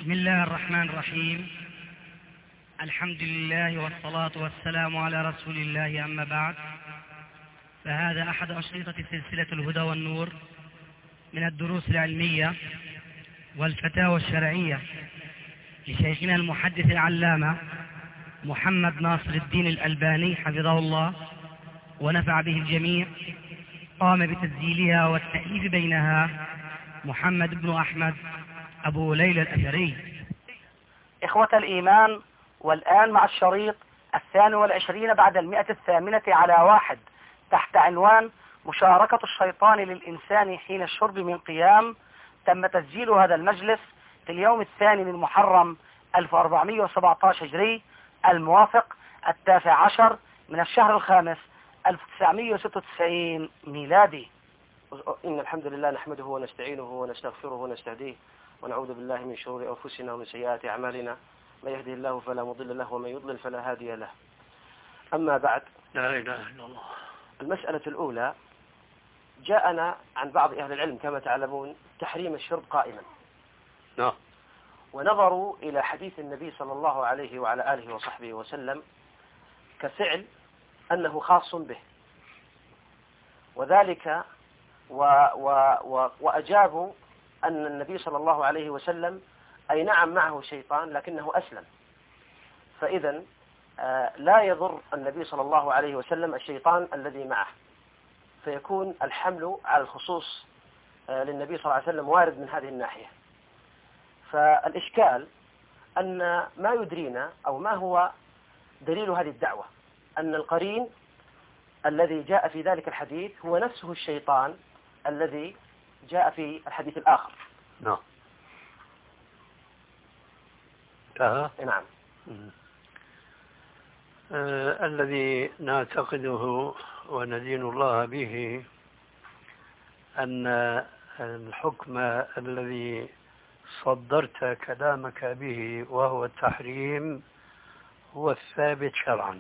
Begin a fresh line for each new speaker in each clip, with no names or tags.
بسم الله الرحمن الرحيم. الحمد لله والصلاة والسلام على رسول الله، أما بعد، فهذا أحد أشرطة سلسلة الهدى والنور من الدروس العلمية والفتاوى الشرعية لشيخنا المحدث العلامة محمد ناصر الدين الألباني حفظه الله ونفع به الجميع. قام بتسجيلها والتأليف بينها محمد بن أحمد أبو ليلى الأثري.
إخوة الإيمان، والآن مع الشريط 22 بعد 108 على 1 تحت عنوان مشاركة الشيطان للإنسان حين الشرب من قيام. تم تسجيل هذا المجلس في اليوم 2 من محرم 1417 هجري، الموافق 19 من الشهر الخامس 1996 ميلادي.
إن الحمد لله نحمده ونستعينه ونستغفره ونستهديه ونعوذ بالله من شرور أنفسنا ومن سيئات أعمالنا، من يهده الله فلا مضل له ومن يضلل فلا هادي له. أما بعد،
لا إله إلا الله.
المسألة الأولى، جاءنا عن بعض أهل العلم كما تعلمون تحريم الشرب قائما.
نعم.
ونظروا إلى حديث النبي صلى الله عليه وعلى آله وصحبه وسلم كفعل أنه خاص به، وذلك وأجابوا أن النبي صلى الله عليه وسلم أي نعم معه شيطان لكنه أسلم، فإذا لا يضر النبي صلى الله عليه وسلم الشيطان الذي معه، فيكون الحمل على الخصوص للنبي صلى الله عليه وسلم وارد من هذه الناحية. فالإشكال أن ما يدرينا أو ما هو دليل هذه الدعوة أن القرين الذي جاء في ذلك الحديث هو نفسه الشيطان الذي جاء في الحديث الآخر.
نعم.
نعم.
الذي نعتقده وندين الله به أن الحكم الذي صدرت كلامك به وهو التحريم هو الثابت شرعا،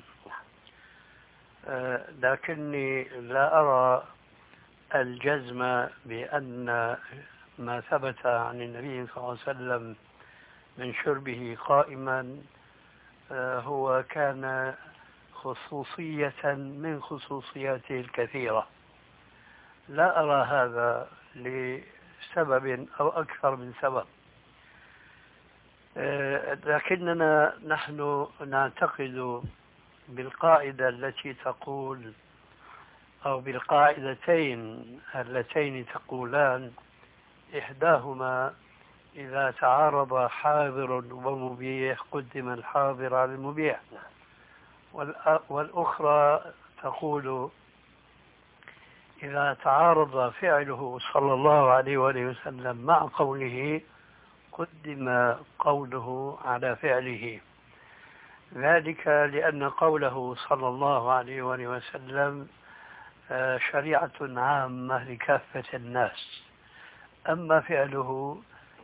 لكني لا أرى الجزم بأن ما ثبت عن النبي صلى الله عليه وسلم من شربه قائما هو كان خصوصية من خصوصياته الكثيرة. لا أرى هذا لسبب أو أكثر من سبب، لكننا نحن نعتقد بالقاعدة التي تقول أو بالقاعدتين اللتين تقولان إحداهما إذا تعارض حاضر ومبيح قدم الحاضر على المبيح، والأخرى تقول إذا تعارض فعله صلى الله عليه وآله وسلم مع قوله قدم قوله على فعله. ذلك لأن قوله صلى الله عليه وآله وسلم شريعة عامة لكافة الناس، أما فعله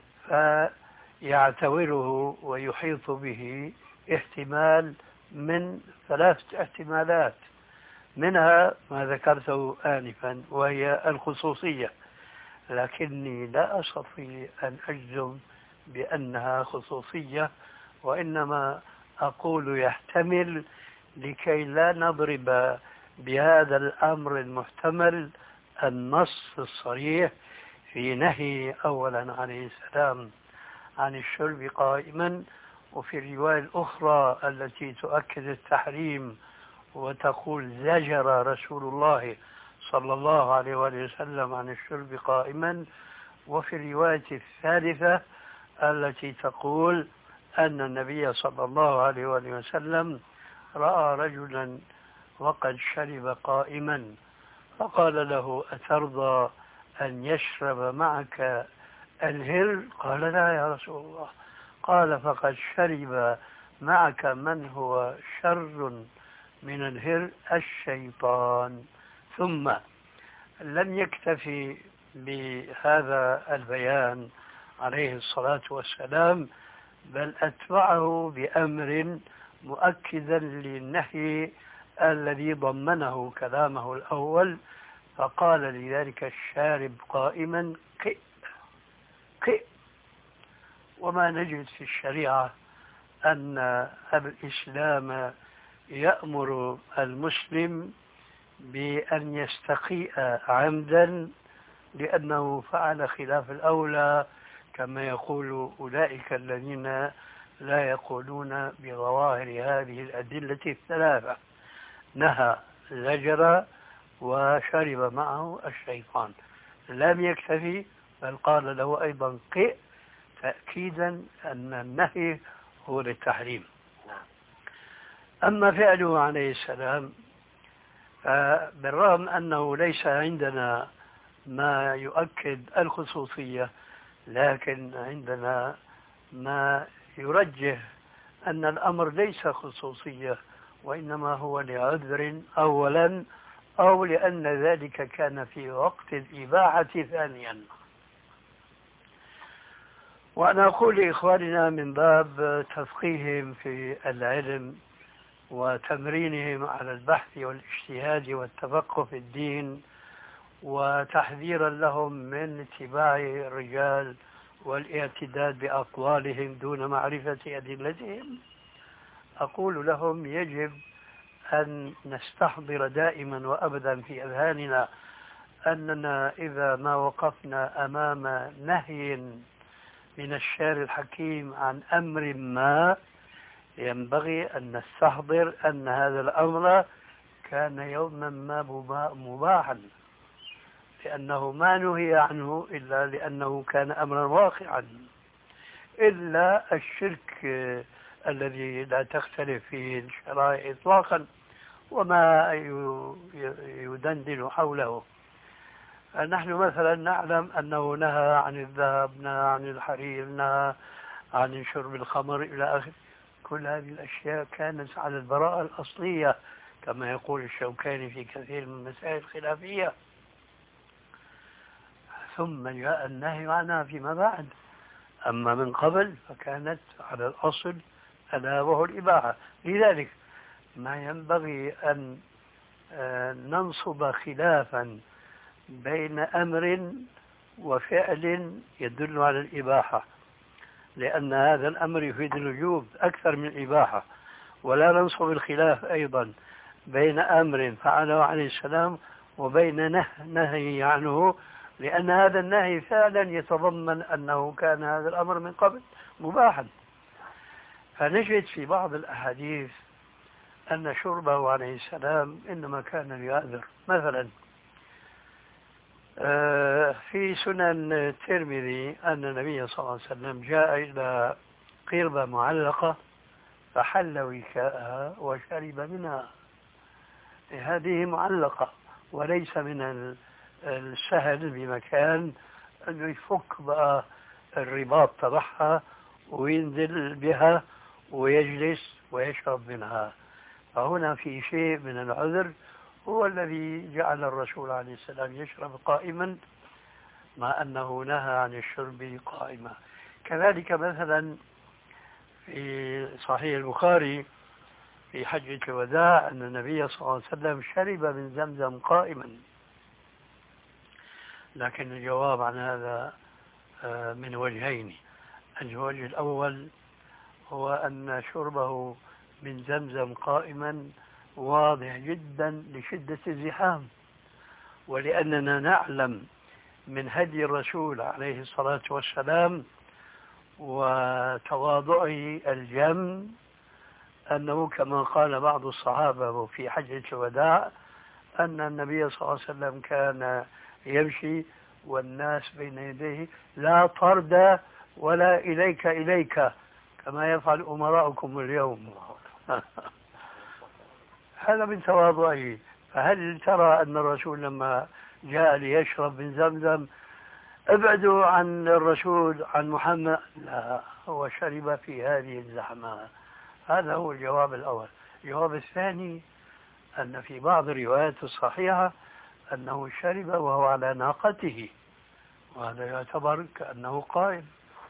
فيعتبره ويحيط به احتمال من 3 احتمالات، منها ما ذكرته آنفا وهي الخصوصية، لكني لا أستطيع أن أجزم بأنها خصوصية، وإنما أقول يحتمل لكي لا نضرب بهذا الأمر المحتمل النص الصريح في نهي أولا عليه السلام عن الشرب قائما، وفي الرواية الأخرى التي تؤكد التحريم وتقول زجر رسول الله صلى الله عليه وسلم عن الشرب قائما، وفي الرواية الثالثة التي تقول أن النبي صلى الله عليه وسلم رأى رجلا وقد شرب قائما فقال له أترضى أن يشرب معك الهر؟ قال لا يا رسول الله. قال فقد شرب معك من هو شر من الهر، الشيطان. ثم لم يكتفي بهذا البيان عليه الصلاة والسلام، بل أتبعه بأمر مؤكدا للنهي الذي ضمنه كلامه الأول، فقال لذلك الشارب قائما قئ قئ، وما نجد في الشريعة أن الإسلام يأمر المسلم بأن يستقيء عمدا لأنه فعل خلاف الأولى، كما يقول أولئك الذين لا يقولون بظواهر هذه الأدلة الثلاثة: نهى، زجر، وشرب معه الشيطان. لم يكتفي بل قال له أيضا قئ، تأكيدا أن النهي هو للتحريم. أما فعله عليه السلام بالرغم أنه ليس عندنا ما يؤكد الخصوصية، لكن عندنا ما يرجح أن الأمر ليس خصوصية، وإنما هو لعذر أولا، أو لأن ذلك كان في وقت الإباحة ثانيا. وأنا أقول لإخواننا من باب تفقيههم في العلم وتمرينهم على البحث والاجتهاد والتفقه في الدين، وتحذيرا لهم من اتباع الرجال والاعتداد بأقوالهم دون معرفة أدلتهم، أقول لهم يجب أن نستحضر دائما وأبدا في أذهاننا أننا إذا ما وقفنا أمام نهي من الشارع الحكيم عن أمر ما، ينبغي أن نستحضر أن هذا الأمر كان يوما ما مباحا، لأنه ما نهي عنه إلا لأنه كان أمرا واقعا، إلا الشرك الذي لا تختلف فيه الشرائع إطلاقا وما يدندن حوله. نحن مثلا نعلم أنه نهى عن الذهب، نهى عن الحرير، نهى عن شرب الخمر إلى آخره. كل هذه الأشياء كانت على البراءة الأصلية كما يقول الشوكاني في كثير من المسائل الخلافية، ثم جاء النهي عنها فيما بعد. أما من قبل فكانت على الأصل ألا وهو الإباحة. لذلك ما ينبغي أن ننصب خلافا بين أمر وفعل يدل على الإباحة، لأن هذا الأمر يفيد الوجوب أكثر من الإباحة، ولا ننصب الخلاف أيضا بين أمر فعله عليه السلام وبين نهي عنه، لأن هذا النهي فعلا يتضمن أنه كان هذا الأمر من قبل مباحا. فنجد في بعض الأحاديث أن شربه عليه السلام إنما كان ليعذر. مثلا في سنن الترمذي أن النبي صلى الله عليه وسلم جاء إلى قربة معلقة فحل وكاءها وشرب منها. هذه معلقة، وليس من السهل بمكان أنه يفك بقى الرباط تبعها وينزل بها ويجلس ويشرب منها. فهنا في شيء من العذر هو الذي جعل الرسول عليه السلام يشرب قائما، مع أنه نهى عن الشرب قائما. كذلك مثلا في صحيح البخاري في حجة الوداع أن النبي صلى الله عليه وسلم شرب من زمزم قائما. لكن الجواب عن هذا من وجهين. الوجه الأول هو أن شربه من زمزم قائما واضح جدا لشدة الزحام، ولأننا نعلم من هدي الرسول عليه الصلاة والسلام وتواضعه الجم أنه كما قال بعض الصحابة في حجة الوداع أن النبي صلى الله عليه وسلم كان يمشي والناس بين يديه لا طرد ولا إليك كما يفعل أمراؤكم اليوم. هذا من تواضعه. فهل ترى أن الرسول لما جاء ليشرب من زمزم ابعدوا عن الرسول عن محمد؟ لا، هو شرب في هذه الزحمة. هذا هو الجواب الأول. الجواب الثاني أن في بعض الروايات الصحيحة أنه شرب وهو على ناقته، وهذا يعتبر كأنه قائم.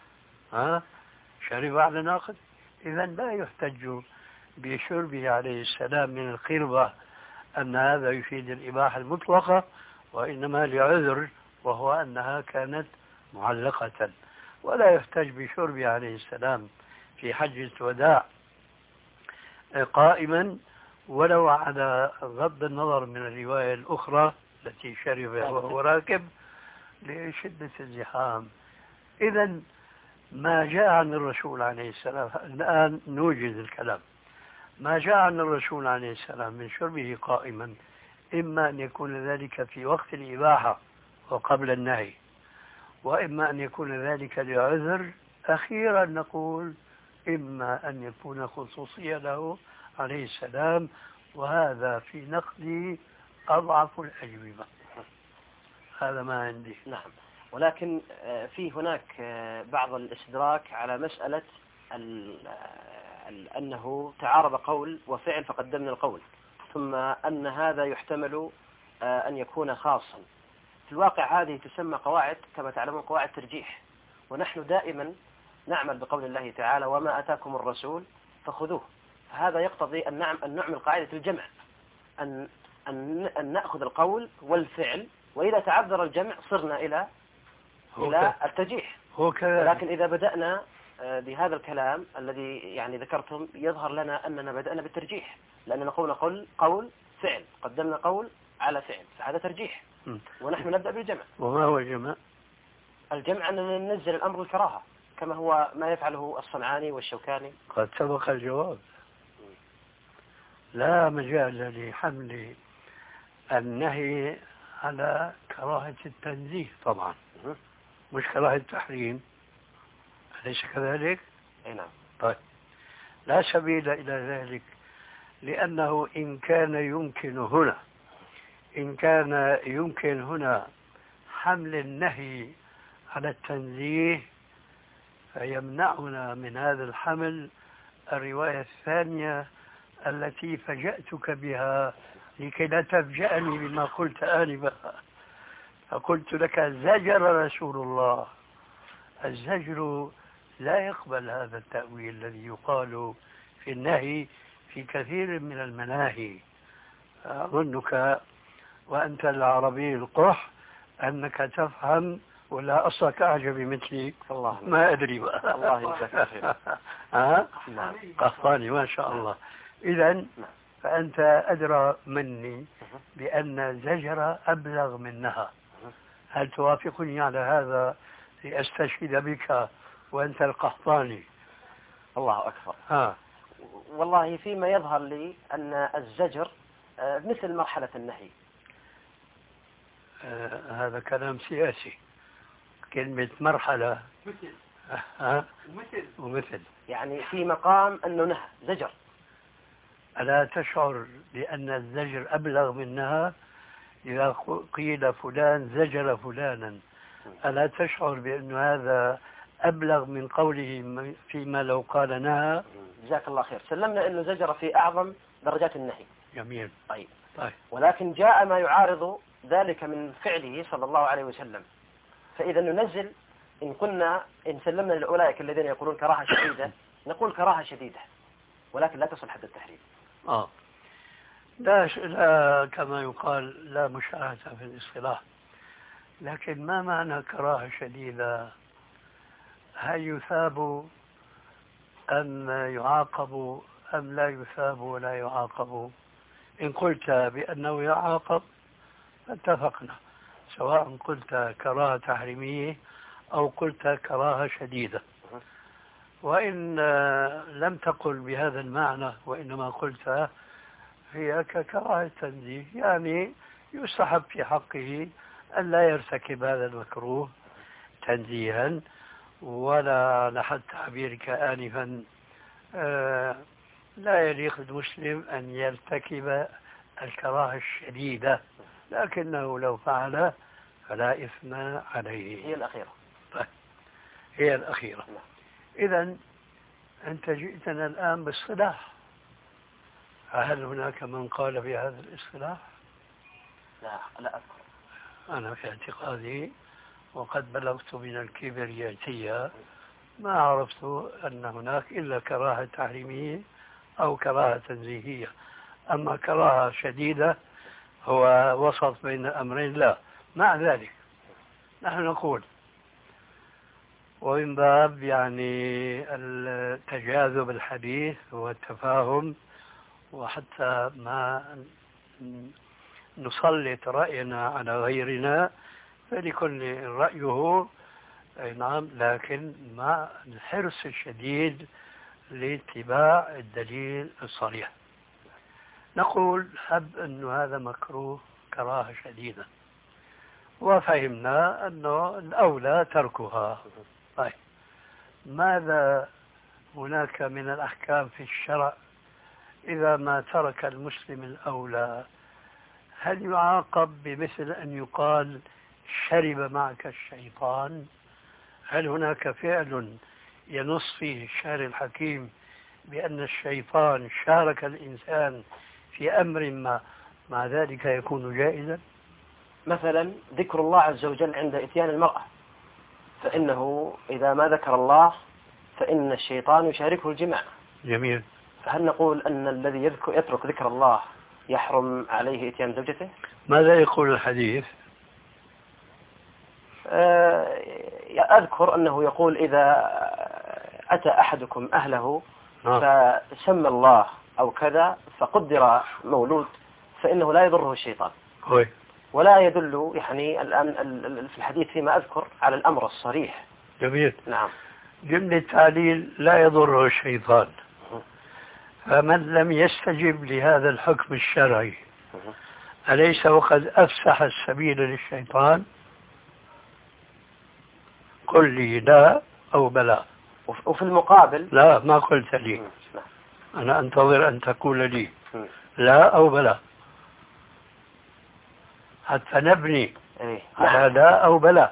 شرب على ناقته. إذا لا يحتج بشربه عليه السلام من القربة أن هذا يفيد الإباحة المطلقة، وإنما لعذر وهو أنها كانت معلقة. ولا يحتج بشربه عليه السلام في حجة الوداع قائما، ولو على غض النظر من الرواية الأخرى التي شرب وهو راكب لشدة الزحام. إذا ما جاء عن الرسول عليه السلام، الآن نوجد الكلام، ما جاء عن الرسول عليه السلام من شربه قائما إما أن يكون ذلك في وقت الإباحة وقبل النهي، وإما أن يكون ذلك لعذر. أخيرا نقول إما أن يكون خصوصية له عليه السلام، وهذا في نقدي أضعف الأجوبة. هذا ما عندي.
نعم، ولكن في هناك بعض الاستدراك على مسألة أنه تعارض قول وفعل فقدمنا القول، ثم أن هذا يحتمل أن يكون خاصا. في الواقع هذه تسمى قواعد كما تعلمون قواعد ترجيح، ونحن دائما نعمل بقول الله تعالى وما أتاكم الرسول فخذوه. هذا يقتضي أن نعمل قاعدة الجمع، أن نأخذ القول والفعل، وإذا تعذر الجمع صرنا إلى الترجيح. لكن إذا بدأنا بهذا الكلام الذي يعني ذكرتم يظهر لنا أننا بدأنا بالترجيح، لأننا قول فعل، قدمنا قول على فعل، فهذا ترجيح، ونحن نبدأ بالجمع.
وما هو الجمع؟
الجمع أننا ننزل الأمر الكراهة كما هو ما يفعله الصنعاني والشوكاني.
قد سبق الجواب. لا مجال لحمل النهي على كراهة التنزيه طبعا، مش كراهة التحريم، أليس كذلك؟
أي نعم.
طيب، لا سبيل إلى ذلك، لأنه إن كان يمكن هنا حمل النهي على التنزيه، فيمنعنا من هذا الحمل الرواية الثانية التي فجأتك بها لكي لا تفجأني بما قلت آنفا. فقلت لك زجر رسول الله. الزجر لا يقبل هذا التأويل الذي يقال في النهي في كثير من المناهي. أظنك وأنت العربي القح أنك تفهم، ولا أصلك أعجب مثلي.
الله
ما أدري بقى.
الله يجزاك خير.
نعم. قحطاني ما شاء الله. إذن فأنت أدرى مني بأن الزجر أبلغ منها. هل توافقني على هذا لأستشهد بك وأنت القحطاني؟
الله أكبر. والله فيما يظهر لي أن الزجر مثل مرحلة النهي.
هذا كلام سياسي. كلمة مرحلة ومثل
يعني في مقام أنه نهى زجر.
ألا تشعر بأن الزجر أبلغ منها؟ إذا قيل فلان زجر فلانا، ألا تشعر بأن هذا أبلغ من قوله فيما لو قال نهى؟
جزاك الله خير. سلمنا أنه زجر في أعظم درجات النهي.
جميل.
طيب. ولكن جاء ما يعارض ذلك من فعله صلى الله عليه وسلم، فإذا ننزل إن سلمنا لأولئك الذين يقولون كراهة شديدة نقول كراهة شديدة، ولكن لا تصل حد التحريم.
لا كما يقال لا مشاهدة في الاصطلاح. لكن ما معنى كراهة شديدة؟ هل يثاب أم يعاقب أم لا يثاب ولا يعاقب؟ إن قلت بأنه يعاقب فاتفقنا، سواء قلت كراهة تحريمية أو قلت كراهة شديدة. وإن لم تقل بهذا المعنى وإنما قلت هي ككراهة تنزيه، يعني يستحب في حقه أن لا يرتكب هذا المكروه تنزيها، ولا لحد تعبيرك آنفا لا يليق المسلم أن يرتكب الكراهة الشديدة، لكنه لو فعل فلا إثم عليه.
هي الأخيرة.
هي الأخيرة. إذن أنت جئتنا الآن باصطلاح، هل هناك من قال بهذا الاصطلاح؟
لا أذكر.
أنا في اعتقادي وقد بلغت من الكبرياتية ما عرفت أن هناك إلا كراهة تحريمية أو كراهة تنزيهية. أما كراهة شديدة هو وسط بين الأمرين. لا، مع ذلك نحن نقول ومن باب يعني التجاذب الحديث والتفاهم، وحتى ما نسلط رأينا على غيرنا، فلكل رأيه. نعم، لكن مع الحرص الشديد لاتباع الدليل الصريح. نقول هب أن هذا مكروه كراهة شديدة، وفهمنا أنه الأولى تركها. طيب، ماذا هناك من الأحكام في الشرع إذا ما ترك المسلم الأولى؟ هل يعاقب بمثل أن يقال شرب معك الشيطان؟ هل هناك فعل ينص فيه الشارع الحكيم بأن الشيطان شارك الإنسان في أمر ما مع ذلك يكون جائزا؟
مثلا ذكر الله عز وجل عند إتيان المرأة، فإنه إذا ما ذكر الله فإن الشيطان يشاركه الجماع.
جميل.
فهل نقول أن الذي يترك ذكر الله يحرم عليه إتيان زوجته؟
ماذا يقول الحديث؟
أذكر أنه يقول إذا أتى أحدكم أهله فسمى الله أو كذا فقدر مولود فإنه لا يضره الشيطان. ولا يدل يعني الآن في الحديث فيما أذكر على الأمر الصريح.
جميل.
نعم.
جملة تعليل لا يضره الشيطان. فمن لم يستجب لهذا الحكم الشرعي أليس وقد أفسح السبيل للشيطان؟ قل لي لا أو بلى.
وفي المقابل
لا، ما قلت لي. أنا أنتظر أن تقول لي لا أو بلى حتى نبني على لا أو بلى.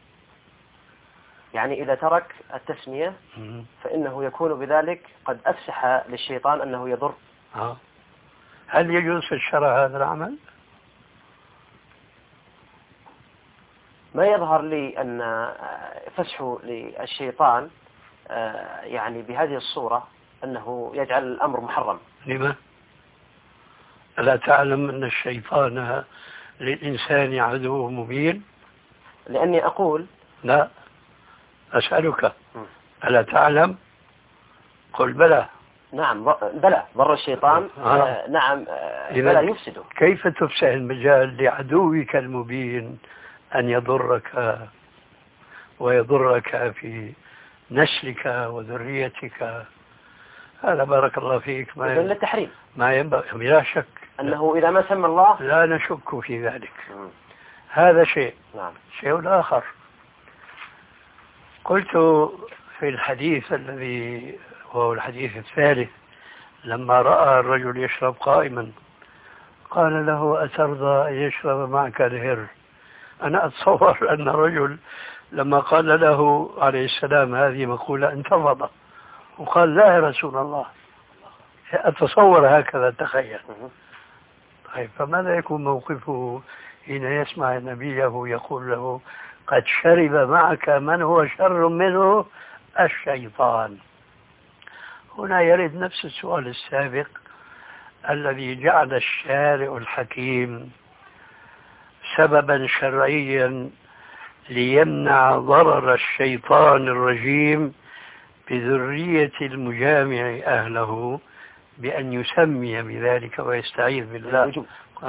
يعني إذا ترك التسمية فإنه يكون بذلك قد أفسح للشيطان أنه يضر.
هل يجوز في الشرع هذا العمل؟
ما يظهر لي أن فسحه للشيطان يعني بهذه الصورة أنه يجعل الأمر محرم.
لما؟ ألا تعلم أن الشيطان للإنسان عدو مبين؟
لأني أقول
لا، أسألك ألا تعلم؟ قل بلى.
نعم بلى، ضر الشيطان. نعم بلى يفسده.
كيف تفسح المجال لعدوك المبين أن يضرك ويضرك في نسلك وذريتك؟ هذا بارك الله فيك ما
للتحريم.
ما ينبغي، بلا شك
أنه إذا ما سمى الله
لا نشك في ذلك. هذا شيء.
نعم.
شيء آخر، قلت في الحديث الذي وهو الحديث الثالث لما رأى الرجل يشرب قائما قال له أترضى أن يشرب معك الهر؟ أنا أتصور أن الرجل لما قال له عليه السلام هذه مقولة انتفض وقال لا يا رسول الله. أتصور هكذا، تخيل. طيب، فماذا يكون موقفه حين يسمع نبيه يقول له قد شرب معك من هو شر منه الشيطان؟ هنا يرد نفس السؤال السابق الذي جعل الشارع الحكيم سببا شرعيا ليمنع ضرر الشيطان الرجيم بذرية المجامع أهله بأن يسمي بذلك ويستعيذ بالله.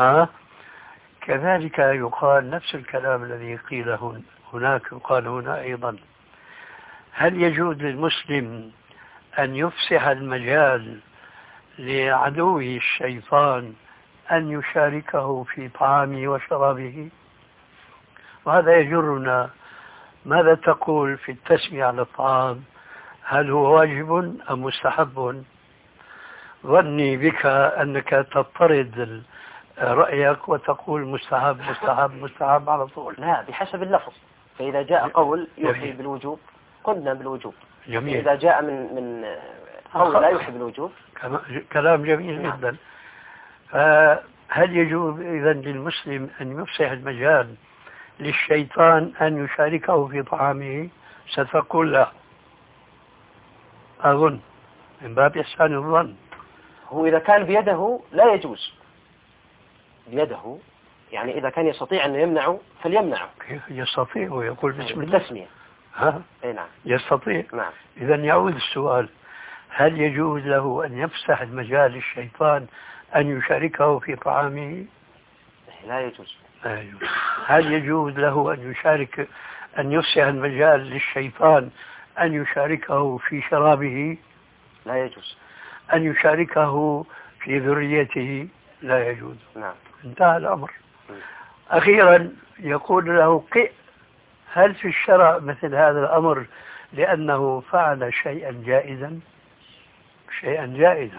كذلك يقال نفس الكلام الذي قيل هناك يقال هنا أيضا. هل يجوز للمسلم أن يفسح المجال لعدوه الشيطان أن يشاركه في طعامه وشرابه؟ وهذا يجرنا، ماذا تقول في التسمية على الطعام؟ هل هو واجب أم مستحب؟ ظني بك أنك تضطرد رأيك وتقول مستحب مستحب مستحب على طول.
لا، بحسب اللفظ. فإذا جاء قول يوحي بالوجوب قلنا بالوجوب.
جميل.
إذا جاء من قول لا يوحي بالوجوب
كلام جميل جدا. فهل يجوز إذا للمسلم أن يفسح المجال للشيطان أن يشاركه في طعامه؟ ستقول لا، أظن من باب إحسان الظن.
هو إذا كان بيده لا يجوز، بيده يعني إذا كان يستطيع أن يمنعه فليمنعه.
كيف يستطيع ويقول بسم الله؟
التسمية.
ها؟
أي نعم.
يستطيع.
نعم.
إذا يعود السؤال: هل يجوز له أن يفسح المجال للشيطان أن يشاركه في طعامه؟
لا يجوز.
لا يجوز. هل يجوز له أن يفسح المجال للشيطان أن يشاركه في شرابه؟
لا يجوز.
أن يشاركه في ذريته؟ لا يجوز.
نعم.
انتهى الأمر. أخيرا يقول له: هل في الشرع مثل هذا الأمر لأنه فعل شيئا جائزا؟ شيئا جائزا.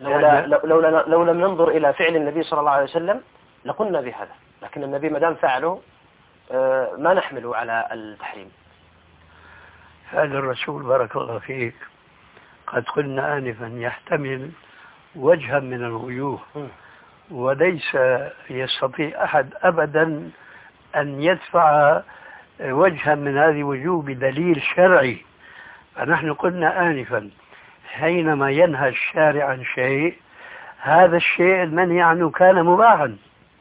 لو لم ننظر إلى فعل النبي صلى الله عليه وسلم لقلنا بهذا، لكن النبي ما دام فعله ما نحمله على التحريم.
هذا الرسول بارك الله فيك قد قلنا آنفا يحتمل وجها من الوجوه، وليس يستطيع أحد أبدا أن يدفع وجها من هذه الوجوه بدليل شرعي. فنحن قلنا آنفا حينما ينهى الشارع عن شيء، هذا الشيء المنهي عنه كان مباحا.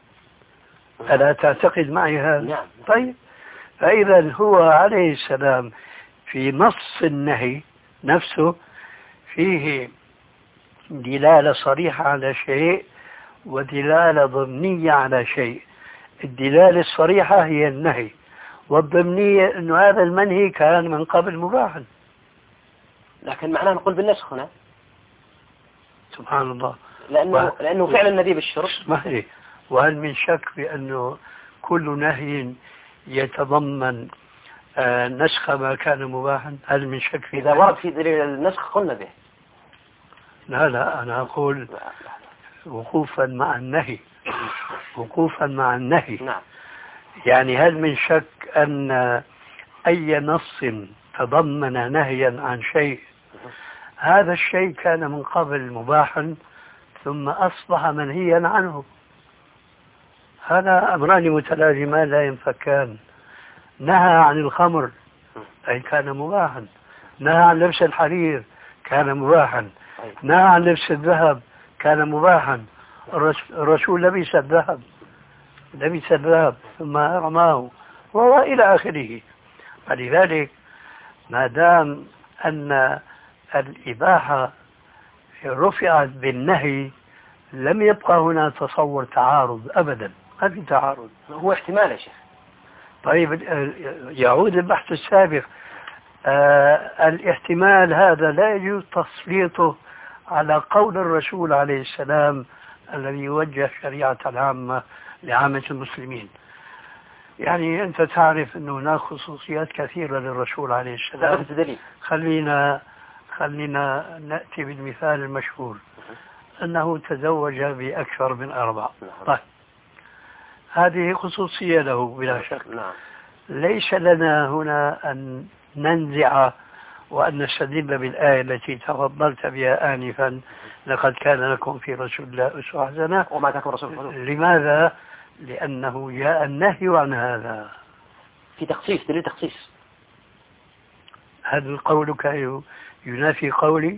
ألا تعتقد معي هذا؟
نعم.
طيب، فإذا هو عليه السلام في نص النهي نفسه فيه دلالة صريحة على شيء ودلالة ضمنية على شيء. الدلالة الصريحة هي النهي، والضمنية أنه هذا المنهي كان من قبل مباحا.
لكن معناه نقول بالنسخ هنا.
سبحان الله.
لأنه فعل النبي بالشرب.
اسمح لي، وهل من شك بأنه كل نهي يتضمن نسخ ما كان مباحا؟ هل من شك في
إذا ورد في دليل النسخ قلنا به.
لا، أنا أقول وقوفا مع النهي. وقوفا مع النهي.
نعم.
يعني هل من شك أن أي نص تضمن نهيا عن شيء هذا الشيء كان من قبل مباحا ثم أصبح منهيا عنه؟ هذا أمران متلازمان لا ينفكان. نهى عن الخمر أي كان مباحا، نهى عن لبس الحرير كان مباحا، نهى عن لبس الذهب كان مباحا. الرسول لبس الذهب ثم رماه وإلى آخره. فلذلك ما دام أن الإباحة رفعت بالنهي لم يبقى هنا تصور تعارض أبدا، ما في تعارض.
هو احتمال يا شيخ.
طيب، يعود البحث السابق. الاحتمال هذا لا يجوز تسليطه على قول الرسول عليه السلام الذي يوجه شريعة العامة لعامة المسلمين. يعني أنت تعرف أن هناك خصوصيات كثيرة للرسول عليه السلام. خلينا نأتي بالمثال المشهور أنه تزوج بأكثر من 4. طيب، هذه خصوصية له بلا شك. ليس لنا هنا أن ننزع وأن نستدل بالآية التي تفضلت بها آنفا: لقد كان لكم في رسول الله أسوة حسنة.
وما كان رسول الله.
لماذا؟ لأنه جاء النهي عن هذا
في تخصيص، دليل تخصيص.
هل قولك ينافي قولي؟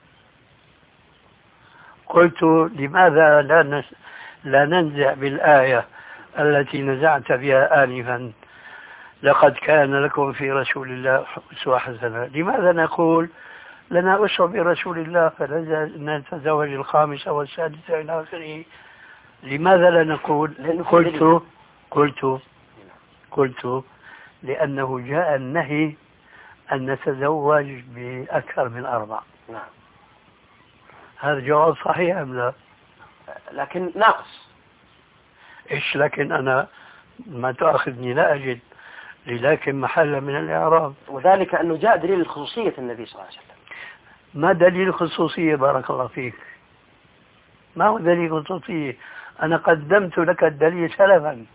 قلت لماذا لا ننزع بالآية التي نزعت بها آنفا: لقد كان لكم في رسول الله أسوة حسنة؟ لماذا نقول لنا أسوة برسول الله فنتزوج الخامسة والسادسة إلى آخره؟ لماذا لا نقول؟ قلت لأنه جاء النهي أن نتزوج بأكثر من 4.
نعم.
هذا جواب صحيح أم لا؟
لكن ناقص.
إيش لكن؟ أنا ما تأخذني لا أجد لكن محل من الإعراب.
وذلك أنه جاء دليل الخصوصية النبي صلى الله عليه وسلم.
ما دليل الخصوصية بارك الله فيك؟ ما هو دليل الخصوصية؟ أنا قدمت لك الدليل سلفا.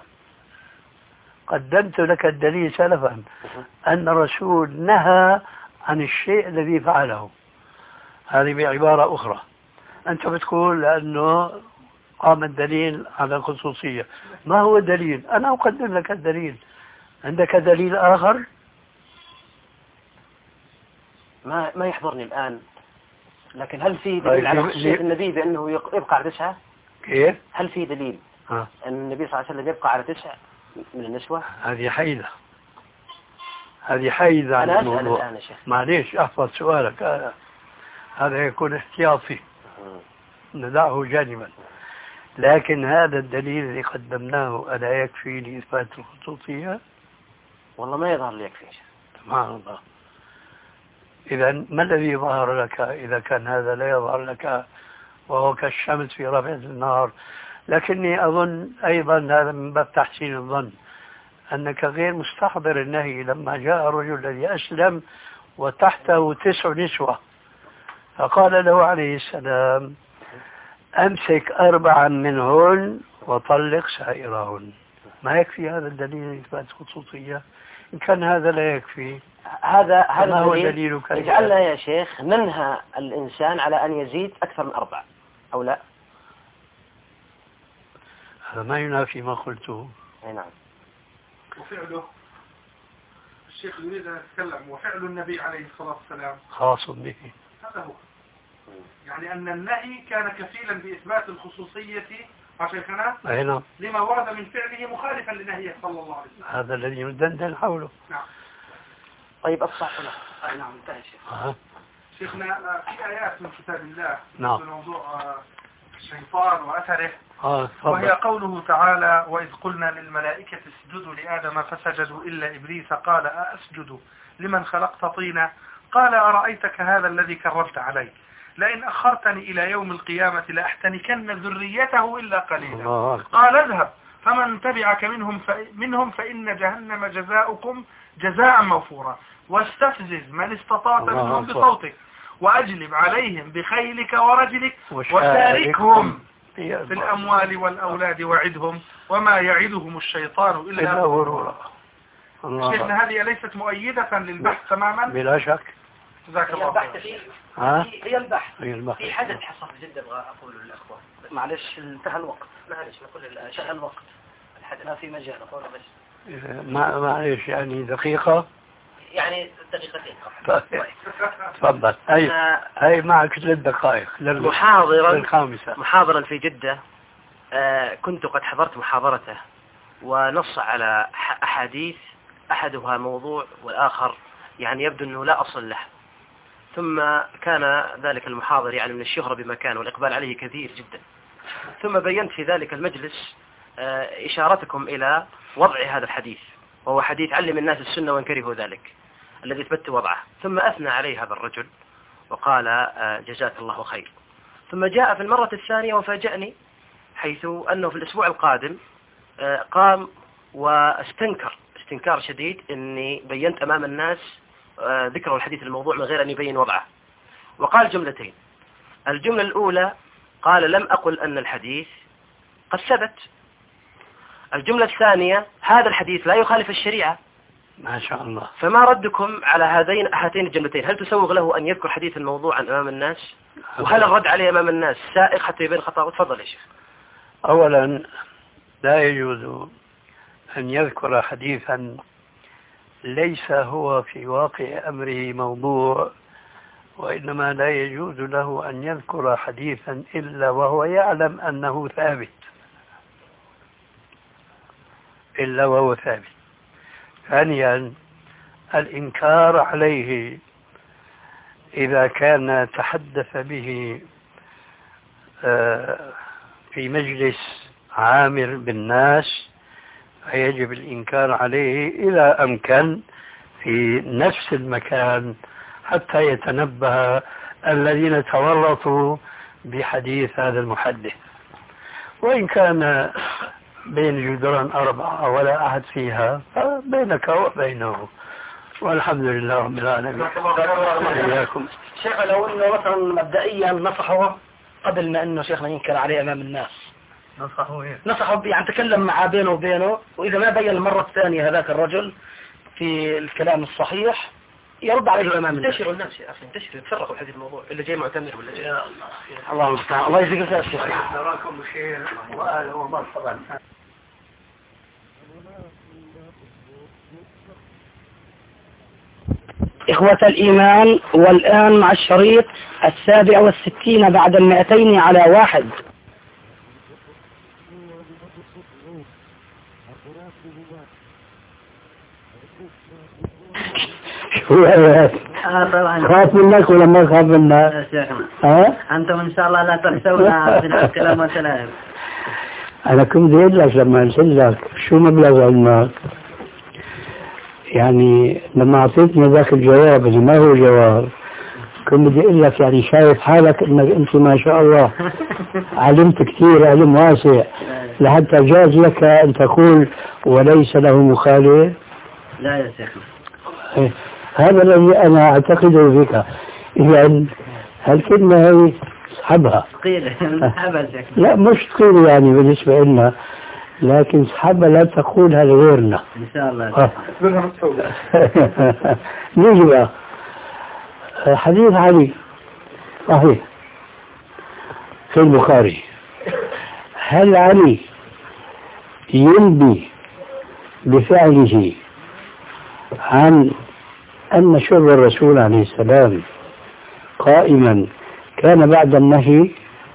قدمت لك الدليل سلفا أن الرسول نهى عن الشيء الذي فعله. هذه بعبارة أخرى. أنت بتقول لأنه قام الدليل على الخصوصية. ما هو الدليل؟ أنا أقدم لك الدليل. عندك دليل آخر؟
ما يحضرني الآن. لكن هل في دليل على خصوصية النبي بأنه يبقى على 9؟
كيف؟
هل في دليل أن النبي صلى الله عليه وسلم يبقى على 9 من النسوة؟
هذه حيلة. هذه حيز عن
أنا أسأل
الموضوع.
الآن يا شيخ.
معليش أحفظ سؤالك، هذا يكون احتياطي ندعه جانبا. لكن هذا الدليل اللي قدمناه ألا يكفي لإثبات الخصوصية؟
والله ما يظهر لي يكفي.
سبحان الله. إذا ما الذي ظهر لك إذا كان هذا لا يظهر لك وهو كالشمس في ربع النهار؟ لكني أظن أيضا هذا من باب تحسين الظن أنك غير مستحضر النهي لما جاء الرجل الذي أسلم وتحته 9 نسوة فقال له عليه السلام أمسك 4 منهن وطلق سائرهن. ما يكفي هذا الدليل لإثبات خصوصية؟ إن كان هذا لا يكفي
هذا
هو
الدليل يجعلنا يا شيخ ننهى الإنسان على أن يزيد أكثر من 4 أو لا؟
هذا ما ينافي ما قلته.
أي نعم.
وفعله الشيخ يريد أن يتكلم وفعل النبي عليه الصلاة والسلام
خاص به.
هذا هو، يعني أن النهي كان كفيلا بإثبات الخصوصية شيخنا لما ورد من فعله مخالفا لنهيه صلى الله عليه وسلم.
هذا الذي ندندن حوله.
نعم.
طيب أصح له.
نعم انتهى شيخ. شيخنا في آيات من كتاب الله
نعم.
في موضوع الشيطان وأثره
وهي
قوله تعالى وإذ قلنا للملائكة اسجدوا لآدم فسجدوا إلا إبليس قال أسجد لمن خلقت طينا قال أرأيتك هذا الذي كرمت علي لئن أخرتني إلى يوم القيامة لأحتنكن ذريته إلا قليلا قال اذهب فمن تبعك منهم فإن جهنم جزاؤكم جزاء موفورا واستفزز من استطعت منهم بصوتك وأجلب عليهم بخيلك ورجلك وشاركهم في الأموال والأولاد وعدهم وما يعدهم الشيطان إلا غرورا. شيخنا هذه ليست مؤيدة للبحث تماما؟
بلا شك.
جزاك الله
هي البحث.
في حدث حصل جدا أبغى أقول للأخوة.
معلش انتهى الوقت.
معلش نقول
انتهى الوقت. الحدث ما في مجال أقول بس.
معلش يعني دقيقة.
يعني دقيقتين.
تفضل. هاي معك 3 دقائق
محاضرا في جدة. كنت قد حضرت محاضرته ونص على أحاديث أحدها موضوع والآخر يعني يبدو أنه لا أصل له. ثم كان ذلك المحاضر يعني من الشهرة بمكان والإقبال عليه كثير جدا. ثم بينت في ذلك المجلس إشارتكم إلى وضع هذا الحديث وهو حديث علم الناس السنة وان كرهوا ذلك الذي اثبت وضعه. ثم أثنى عليه هذا الرجل وقال جزاك الله خير. ثم جاء في المرة الثانية وفاجأني حيث أنه في الأسبوع القادم قام واستنكر استنكار شديد أني بينت أمام الناس ذكر الحديث الموضوع من غير أن يبين وضعه. وقال جملتين. الجملة الأولى قال لم أقل أن الحديث قد ثبت. الجملة الثانية هذا الحديث لا يخالف الشريعة.
ما شاء الله.
فما ردكم على هاتين الجملتين؟ هل تسوغ له أن يذكر حديث الموضوع أمام الناس؟ وهل الرد عليه أمام الناس سائغ حتى يبين خطأه؟ تفضل يا شيخ.
أولا لا يجوز أن يذكر حديثا ليس هو في واقع أمره موضوع، وإنما لا يجوز له أن يذكر حديثا إلا وهو يعلم أنه ثابت. ثانيا الإنكار عليه إذا كان تحدث به في مجلس عامر بالناس فيجب الإنكار عليه إذا أمكن في نفس المكان حتى يتنبه الذين تورطوا بحديث هذا المحدث. وإن كان بين جدران 4 ولا أحد فيها فبينك وبينه، والحمد لله رب العالمين. إياكم.
شيخ لو إنه مثلا مبدئيا نصحه قبل ما إنه شيخنا ينكر عليه أمام الناس، نصحه يعني تكلم معه بينه وبينه، وإذا ما بين المرة الثانية هذاك الرجل في الكلام الصحيح يرد عليه أمام الناس.
انتشروا الناس يا أخي، انتشروا يتفرقوا حديث الموضوع اللي جاي معتمر ولا جاي.
الله المستعان. الله يجزيك الخير شيخ.
نراكم بخير وأهلا ومرحبا.
إخوة الإيمان، والآن مع الشريط 67 بعد 200 على 1.
شو رأيك؟
طبعا.
خاف منك ولا ما خاف منك؟
يا شيخنا أنتم إن شاء الله لا تنسونا في الكلام والسلام.
أنا كنت أقول لك لما قلت لك شو مبلغ علمك، يعني لما أعطيتني ذاك الجواب اللي ما هو جواب كنت بدي أقول لك يعني شايف حالك إنك أنت ما شاء الله علمت كثير، علم واسع، لحتى جاز لك أن تقول وليس له مخالف.
لا يا شيخنا
هذا الذي أنا أعتقده فيك. إذن هالكلمة هي اسحبها.
ثقيلة اسحبها شيخنا.
لا مش ثقيلة يعني بالنسبة لنا، لكن اسحبها لا تقولها لغيرنا
إن شاء الله.
نيجي بقى حديث علي صحيح في البخاري. هل علي ينبي بفعله عن أن شرب الرسول عليه السلام قائما كان بعد النهي؟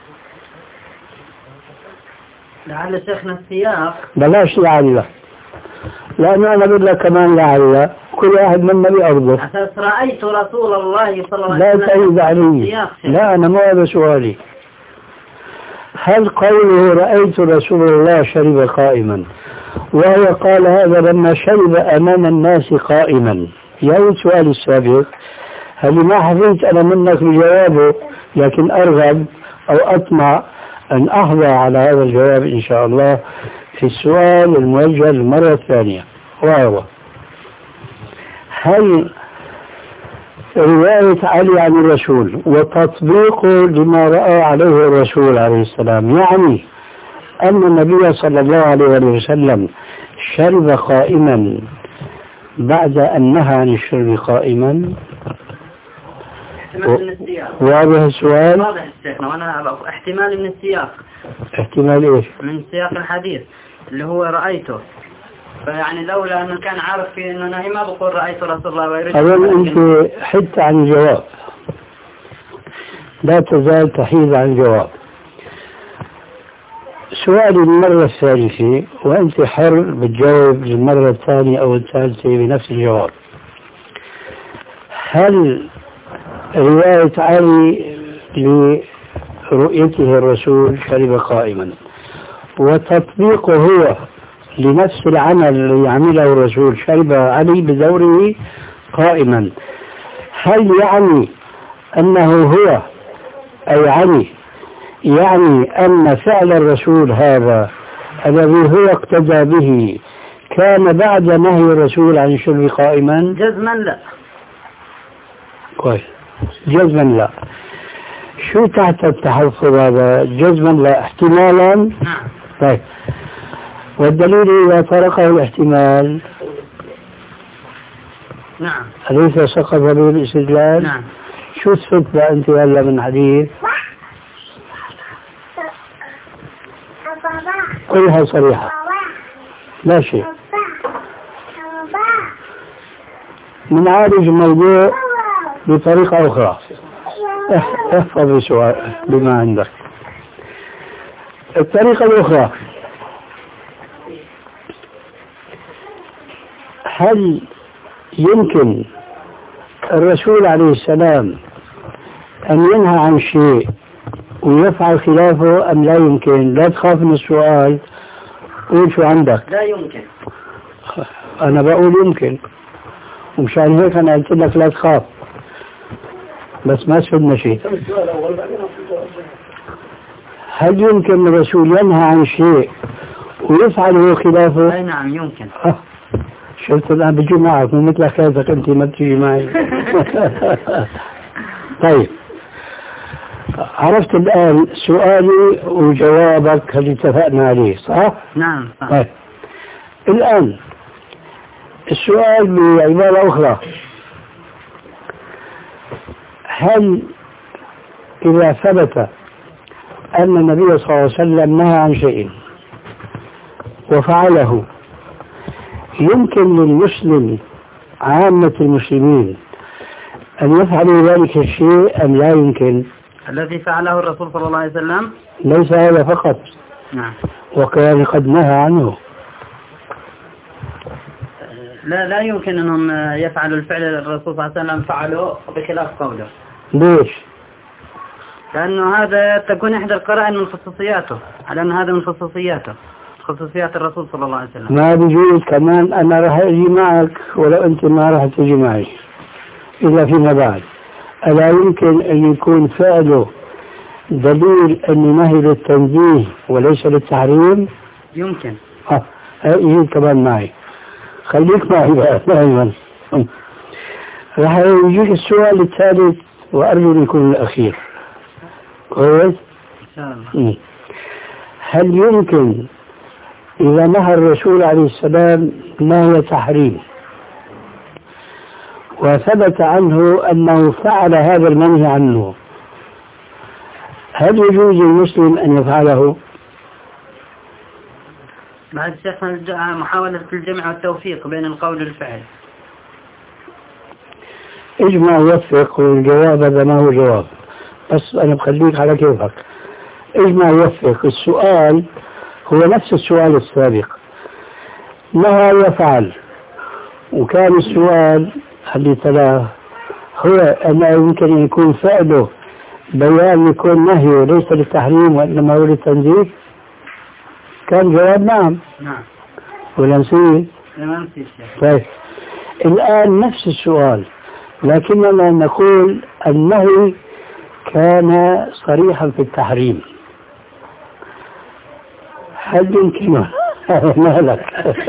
لعل شيخنا السياق
بلاش لعل، لأنه أنا بقول لك كمان لعل كل واحد منا بأرضه.
أساس رأيت رسول الله صلى الله عليه
لا
وسلم.
تعيد علي. لا أنا مو هذا سؤالي. هل قوله رأيت رسول الله شرب قائما وهو قال هذا لما شرب أمام الناس قائما؟ يا سؤال السابق هل ما حفظت أنا منك بجوابه، لكن أرغب أو أطمع أن أحظى على هذا الجواب إن شاء الله في السؤال الموجه للمرة الثانية، وهو هل رواية علي عن الرسول وتطبيقه لما رأى عليه الرسول عليه السلام يعني أن النبي صلى الله عليه وسلم شرب قائما بعد أن نهى عن الشرب قائما؟
احتمال من السياق.
واضح السؤال؟
واضح شيخنا، وأنا احتمال من السياق.
احتمال إيش؟
من سياق الحديث اللي هو رأيته، فيعني لولا أنه كان عارف فيه أنه نهي ما بقول رأيت رسول الله ويريد.
أولا أنت حدت عن الجواب، لا تزال تحيد عن الجواب. سؤالي المرة الثالثة وأنت حر بتجاوب للمرة الثانية أو الثالثة بنفس الجواب. هل رواية علي لرؤيته الرسول شرب قائما وتطبيقه هو لنفس العمل الذي عمله الرسول شرب علي بدوره قائما، هل يعني أنه هو أي علي يعني أن فعل الرسول هذا الذي هو اقتدى به كان بعد نهي الرسول عن الشرب قائما؟
جزما لا.
كويس، جزما لا. شو تحت التحفظ هذا؟ جزما لا احتمالا؟
نعم.
طيب، والدليل إذا طرقه الاحتمال
نعم
أليس سقط به الاستدلال؟
نعم.
شو الثبت أنت هلا من حديث؟ قلها صريحة لا شيء. نعالج الموضوع بطريقة أخرى. احفظ السؤال بما عندك. الطريقة الأخرى، هل يمكن الرسول عليه السلام أن ينهى عن شيء ويفعل خلافه أم لا يمكن؟ لا تخاف من السؤال، قول شو عندك.
لا يمكن.
أنا بقول يمكن، ومشان هيك أنا قلت لك لا تخاف، بس ما سفدنا شيء. هل يمكن الرسول ينهى عن شيء ويفعله خلافه؟
أي نعم يمكن.
شفت الآن بجي معك مو مثل حكايتك أنت ما بتجي معي. طيب، عرفت الآن سؤالي وجوابك اللي اتفقنا عليه صح؟
نعم صح.
طيب، الآن السؤال بعبارة أخرى، هل إذا ثبت أن النبي صلى الله عليه وسلم نهى عن شيء وفعله يمكن للمسلم عامة المسلمين أن يفعلوا ذلك الشيء أم لا يمكن؟
الذي فعله الرسول صلى الله عليه وسلم
ليس هذا فقط،
نعم،
وكان قد نهى عنه.
لا يمكن أنهم يفعلوا الفعل الرسول صلى الله عليه وسلم فعلوا بخلاف قوله.
ليش؟
لأنه هذا تكون إحدى القرائن من خصوصياته، على أن هذا من خصوصيات الرسول صلى الله عليه وسلم.
ما بيجوز كمان أنا راح أجي معك ولو أنت ما راح تجي معي إلا فيما بعد. ألا يمكن أن يكون فعله دليل أن نهي للتنزيه وليس للتحريم؟
يمكن.
يجي كمان معي، خليك معي بقى دائما. راح يجيك السؤال الثالث وأرجو أن يكون الأخير. كويس؟
إن شاء الله.
هل يمكن إذا نهى الرسول عليه السلام نهي تحريم وثبت عنه أنه فعل هذا المنهي عنه، هل يجوز للمسلم أن يفعله؟
بعد شيخنا محاولة الجمع والتوفيق بين القول والفعل.
اجمع ووفق، والجواب هذا ما هو جواب، بس أنا بخليك على كيفك. اجمع ووفق، السؤال هو نفس السؤال السابق، نهى يفعل، وكان السؤال اللي تلاه هو أنه يمكن أن يكون فعله بيان يكون نهي وليس للتحريم وإنما هو للتنزيه. كان جواب نعم. ولا نسيت؟ طيب الآن نفس السؤال، لكننا نقول النهي كان صريحا في التحريم. هل يمكن مالك؟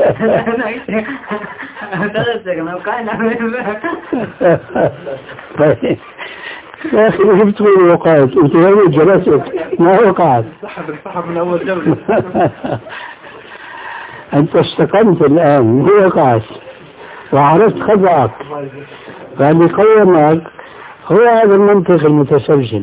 طيب يا أخي جبت من وقعت أنت وين جلست ما وقعت
السحب من أول جولة.
أنت استقمت الآن ما وقعت وعرفت خطأك، فاللي قومك هو هذا المنطق المتسلسل،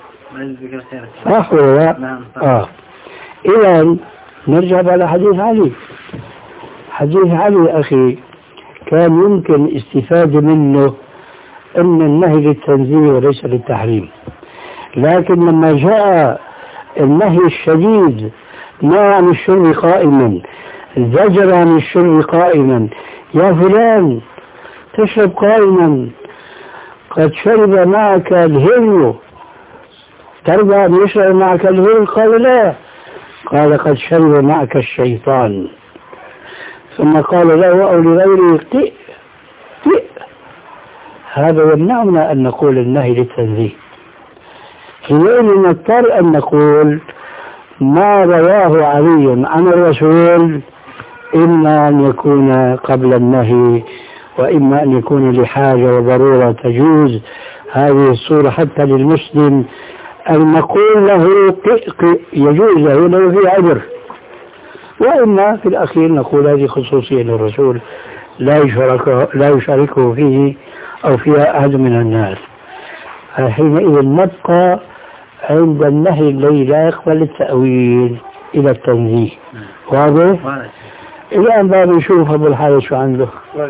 صح ولا لا؟ إذا نرجع على حديث علي. حديث علي أخي كان يمكن استفادة منه أن النهي للتنزيه وليس للتحريم، لكن لما جاء النهي الشديد نهى عن الشرب قائما، زجر عن الشرب قائما، يا فلان تشرب قائما قد شرب معك الهري، ترضى أن يشرب معك الهري؟ قال لا، قال قد شرب معك الشيطان. ثم قال له أو لغيره طئ. هذا يمنعنا أن نقول النهي للتنزيه. حينئذ نضطر أن نقول ما رواه علي عن الرسول إما أن يكون قبل النهي وإما أن يكون لحاجة وضرورة تجوز هذه الصورة حتى للمسلم أن نقول له يجوز له لو في عذر، وإما في الأخير نقول هذه خصوصية للرسول لا يشاركه فيه أو فيها أحد من الناس. حينئذ نبقى عند النهي الذي لا يقبل التأويل إلى التنزيه. واضح؟ الآن بقى نشوف أبو الحارث شو عنده.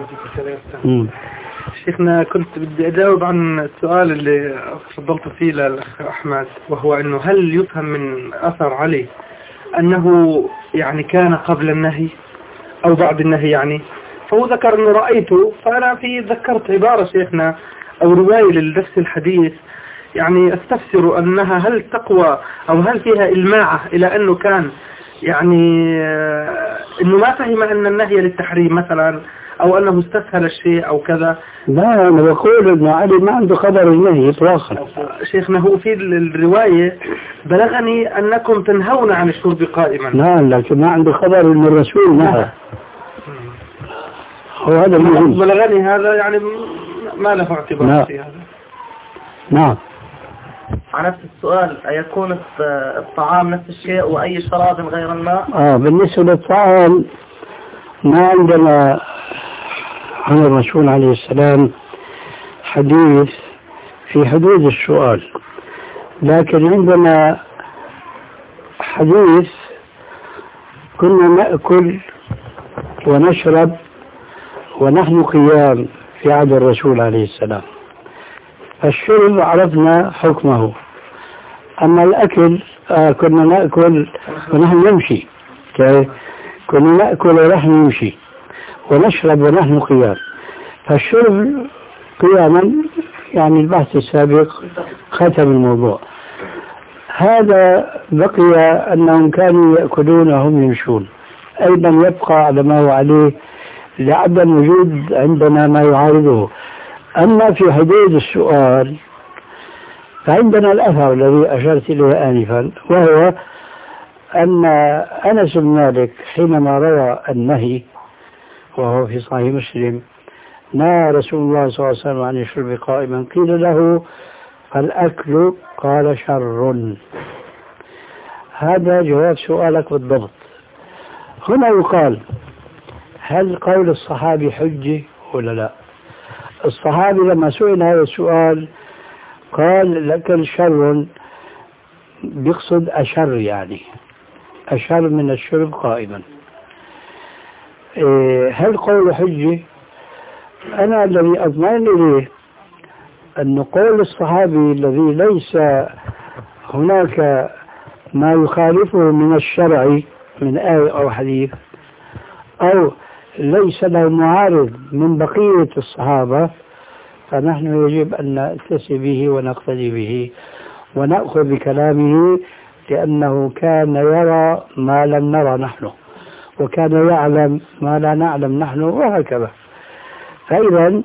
شيخنا كنت بدي أجاوب عن السؤال اللي فضلت فيه للأخ أحمد، وهو أنه هل يفهم من أثر علي أنه يعني كان قبل النهي أو بعد النهي يعني؟ فهو ذكر أنه رأيته، فأنا ذكرت عبارة شيخنا أو رواية لنفس الحديث يعني استفسر أنها هل تقوى أو هل فيها إلماعة إلى أنه كان يعني أنه ما فهم أن النهي للتحريم مثلا أو أنه استسهل الشيء أو كذا.
لا أنا بقول أنه علي ما عنده خبر النهي إطلاقا.
شيخنا هو في الرواية بلغني أنكم تنهون عن الشرب قائما.
لا لكن ما عنده خبر أن الرسول نهى. هو هذا المهم.
بلغني هذا يعني ما له اعتبار في هذا.
نعم.
على نفس السؤال أيكون الطعام نفس الشيء وأي شراب غير الماء؟
بالنسبة للطعام ما عندنا عن الرسول عليه السلام حديث في حدود السؤال، لكن عندنا حديث كنا نأكل ونشرب ونحن قيام في عهد الرسول عليه السلام. الشرب عرفنا حكمه، أما الأكل كنا نأكل ونحن نمشي، كنا نأكل ونحن نمشي، ونشرب ونحن قيام. فالشرب قياما يعني البحث السابق ختم الموضوع. هذا بقي أنهم كانوا يأكلون وهم يمشون، أيضا يبقى على ما هو عليه لعدم وجود عندنا ما يعارضه. أما في حدود السؤال فعندنا الأثر الذي أشرت إليه آنفا، وهو أن أنس بن مالك حينما روى النهي وهو في صحيح مسلم نهى رسول الله صلى الله عليه وسلم عن الشرب قائما، قيل له فالأكل قال شر. هذا جواب سؤالك بالضبط. هنا يقال هل قول الصحابي حجة ولا لا؟ الصحابي لما سئل هذا السؤال قال الأكل شر، بيقصد أشر، يعني أشر من الشرب قائما. هل قول حجة؟ أنا الذي أضمن إليه أن قول الصحابي الذي ليس هناك ما يخالفه من الشرع من آية أو حديث، أو ليس له معارض من بقية الصحابة، فنحن يجب أن نأتسي به ونقتدي به ونأخذ بكلامه، لأنه كان يرى ما لم نرى نحن، وكان يعلم ما لا نعلم نحن، وهكذا. فإذا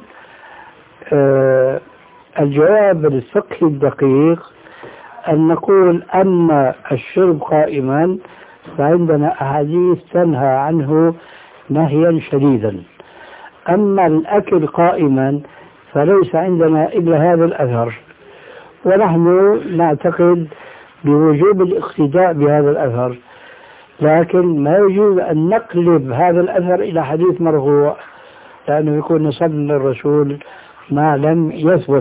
الجواب الفقهي الدقيق أن نقول أما الشرب قائما فعندنا أحاديث تنهى عنه نهيا شديدا، أما الأكل قائما فليس عندنا إلا هذا الأثر، ونحن نعتقد بوجوب الاقتداء بهذا الأثر، لكن ما يجوز أن نقلب هذا الأثر إلى حديث مرفوع، لأنه يكون نسب للرسول ما لم يثبت.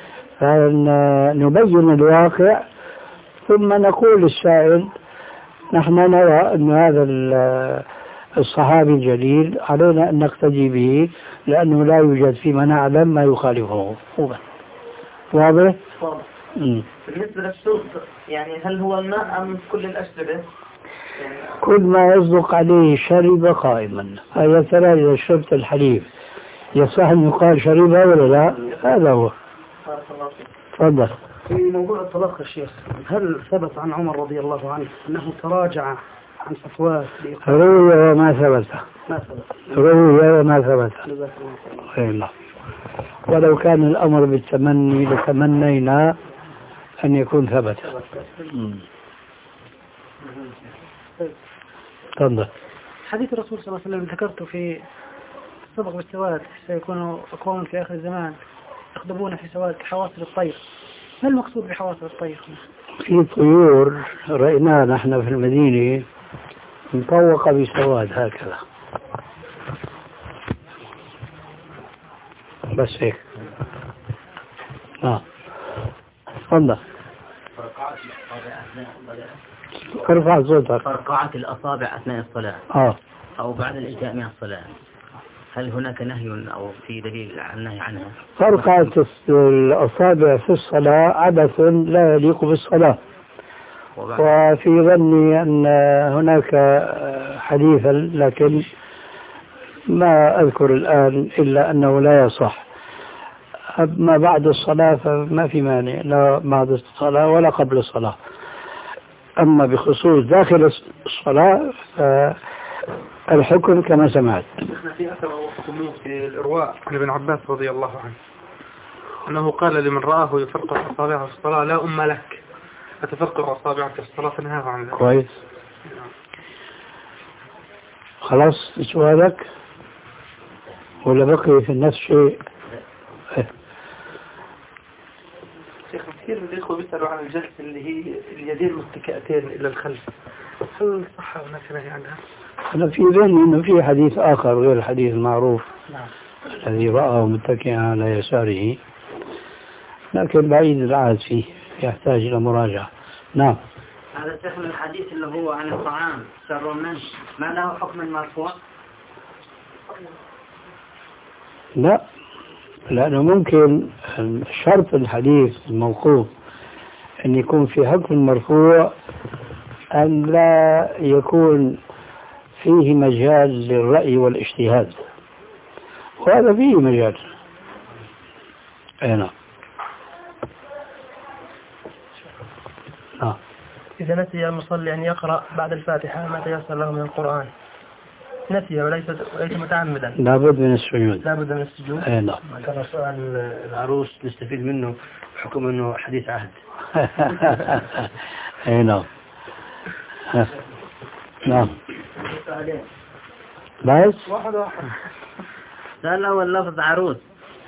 فنبين الواقع ثم نقول للسائل نحن نرى أن هذا الصحابي الجليل علينا أن نقتدي به، لأنه لا يوجد فيما نعلم ما يخالفه. واضح؟
بالنسبة للشرب يعني هل هو الماء أم كل الأشربة؟
كل ما يصدق عليه شرب قائما. يا ترى إذا شربت الحليب يصح أن يقال شربها ولا لا؟ هذا هو. تفضل.
في موضوع الطلاق يا شيخ، هل ثبت عن عمر رضي الله عنه أنه تراجع عن فتواه؟
روي وما ثبت. روي وما ثبت. الله. ولو كان الأمر بالتمني لتمنينا أن يكون ثبت. تفضل.
حديث الرسول صلى الله عليه وسلم ذكرته في السبق بالسواد، سيكون أقوام في آخر الزمان يخضبون في سواد كحواصل الطير. ما المقصود بحواصل الطير؟
في طيور رأيناها نحن في المدينة مطوقة بسواد هكذا، بس هيك. تفضل. ارفع صوتك.
فرقعة الأصابع أثناء الصلاة أو بعد الإجزاء من الصلاة، هل هناك نهي أو في دليل عن النهي عنها؟
فرقعة الأصابع في الصلاة عبث لا يليق بالصلاة، وفي ظني أن هناك حديثا لكن ما أذكر الآن إلا أنه لا يصح. أما بعد الصلاة فما في مانع، لا بعد الصلاة ولا قبل الصلاة. أما بخصوص داخل الصلاة فالحكم كما سمعت.
في أثر في الإرواء عن ابن عباس رضي الله عنه أنه قال لمن رآه يفرق أصابعه في الصلاة لا أم لك أتفرق أصابعك في الصلاة فنهاه عن ذلك.
كويس. خلاص سؤالك ولا بقي في النفس شيء؟
شيخ كثير من الإخوة بيسألوا عن الجلسة اللي هي اليدين متكئتين إلى الخلف، هل صح هناك نهي عنها؟
أنا في ذهني أنه في حديث آخر غير الحديث المعروف الذي رآه متكئا على يساره، لكن بعيد العهد فيه يحتاج إلى مراجعة. نعم.
هذا شيخ من الحديث اللي هو عن الطعام شر منه، ما له حكم مرفوع؟
لا، لأنه ممكن شرط الحديث الموقوف أن يكون في حكم مرفوع أن لا يكون فيه مجال للرأي والاجتهاد، وهذا فيه مجال. نعم.
إذا نسي المصلي أن يقرأ بعد الفاتحة ما تيسر له من القرآن، نسي وليس متعمدا،
لابد من السجود.
لابد من السجود.
نعم.
كان سؤال العروس نستفيد منه بحكم أنه حديث عهد.
نعم. نعم. بس
واحد.
السؤال الأول لفظ عروس.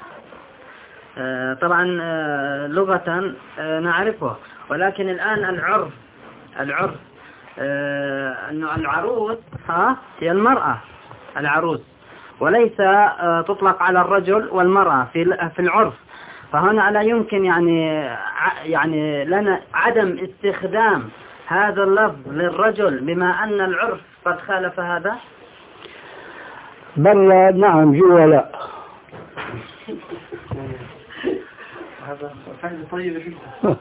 طبعا لغة نعرفه، ولكن الآن العرف أنه العروس هي المرأة العروس، وليس تطلق على الرجل والمرأة في العرف. فهنا لا يمكن يعني لنا عدم استخدام هذا اللفظ للرجل بما أن العرف قد خالف هذا.
بل نعم جوا لا.
هذا حاجة طيبة جدا.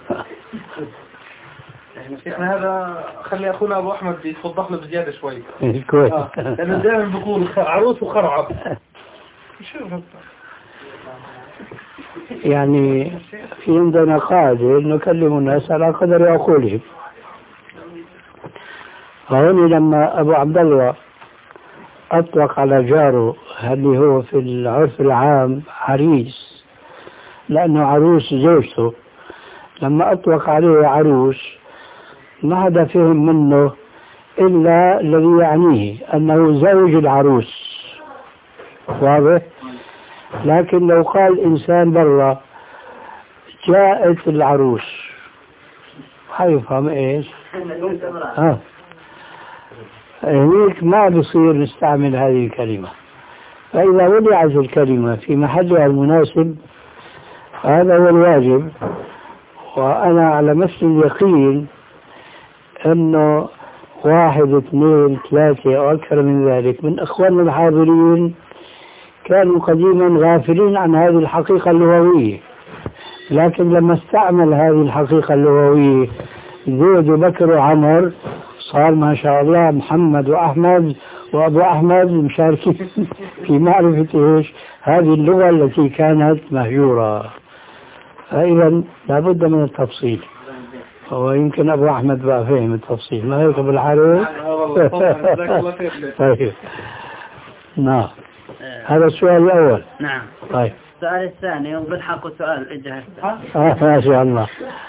يعني هذا خلي أخونا أبو أحمد يتوضح له بزيادة شوي.
كويس.
لأنه دائما بقول عروس وخرعب.
يعني في عندنا قاعدة نكلم الناس على قدر عقولهم. فهنا لما أبو عبد الله أطلق على جاره اللي هو في العرف العام عريس، لأنه عروس زوجته، لما أطلق عليه عروس ما حدا فهم منه إلا الذي يعنيه أنه زوج العروس، واضح؟ لكن لو قال إنسان برا جاءت العروس حيفهم إيش؟ هيك ما بصير نستعمل هذه الكلمة. فإذا وضعت الكلمة في محلها المناسب هذا هو الواجب. وأنا على مثل اليقين أنه 1 2 3 أو أكثر من ذلك من إخواننا الحاضرين كانوا قديما غافلين عن هذه الحقيقة اللغوية، لكن لما استعمل هذه الحقيقة اللغوية زيد وبكر وعمر صار ما شاء الله محمد وأحمد وأبو أحمد مشاركين في معرفة إيش هذه اللغة التي كانت مهجورة. فإذا لابد من التفصيل، ويمكن أبو أحمد بقى فهم التفصيل، ما هيك بالحالة. طيب نعم، هذا السؤال الأول.
نعم.
طيب
السؤال الثاني وبالحق سؤال اجهز.
ما شاء الله.